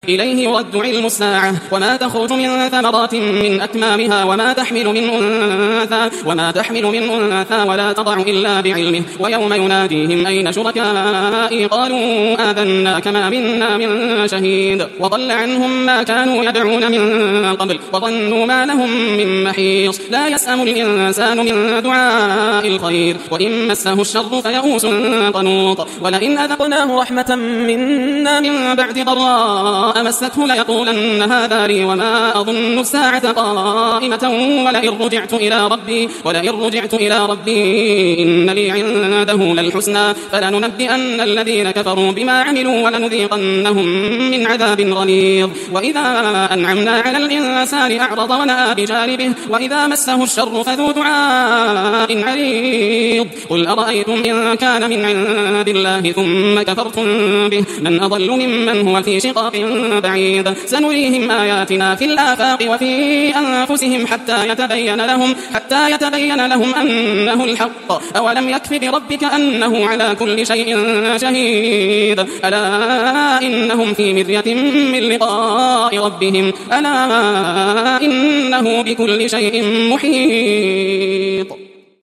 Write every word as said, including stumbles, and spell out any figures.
إليه يرد علم الساعة وما تخرج من ثمرات من أكمامها وما تحمل من أنثى وما تحمل من أنثى ولا تضع إلا بعلمه ويوم يناديهم أين شركائي قالوا آذنا كما منا من شهيد وضل عنهم ما كانوا يدعون من قبل وظنوا ما لهم من محيص لا يسأم الإنسان من دعاء الخير وإن مسه الشر فيئوس قنوط ولئن أذقناه رحمة منا من بعد ضراء مسته ليقولن هذا لي وما أظن الساعة قائمة ولئن رجعت إلى ربي ولئن رجعت إلى ربي إن لي عنده للحسنى فلننبئن الذين كفروا بما عملوا ولنذيقنهم من عذاب غليظ وإذا أنعمنا على الإنسان أعرض ونأى بجانبه وإذا مسه الشر فذو دعاء عريض قل أرأيتم إن كان من عند الله ثم كفرتم به من أضل ممن هو في شقاق بعيد سنريهم آياتنا في الآفاق وفي أنفسهم حتى يتبين لهم حتى يتبين لهم أنه الحق أولم يكف بربك أنه على كل شيء شهيد ألا إنهم في مرية من لقاء ربهم ألا إنه بكل شيء محيط.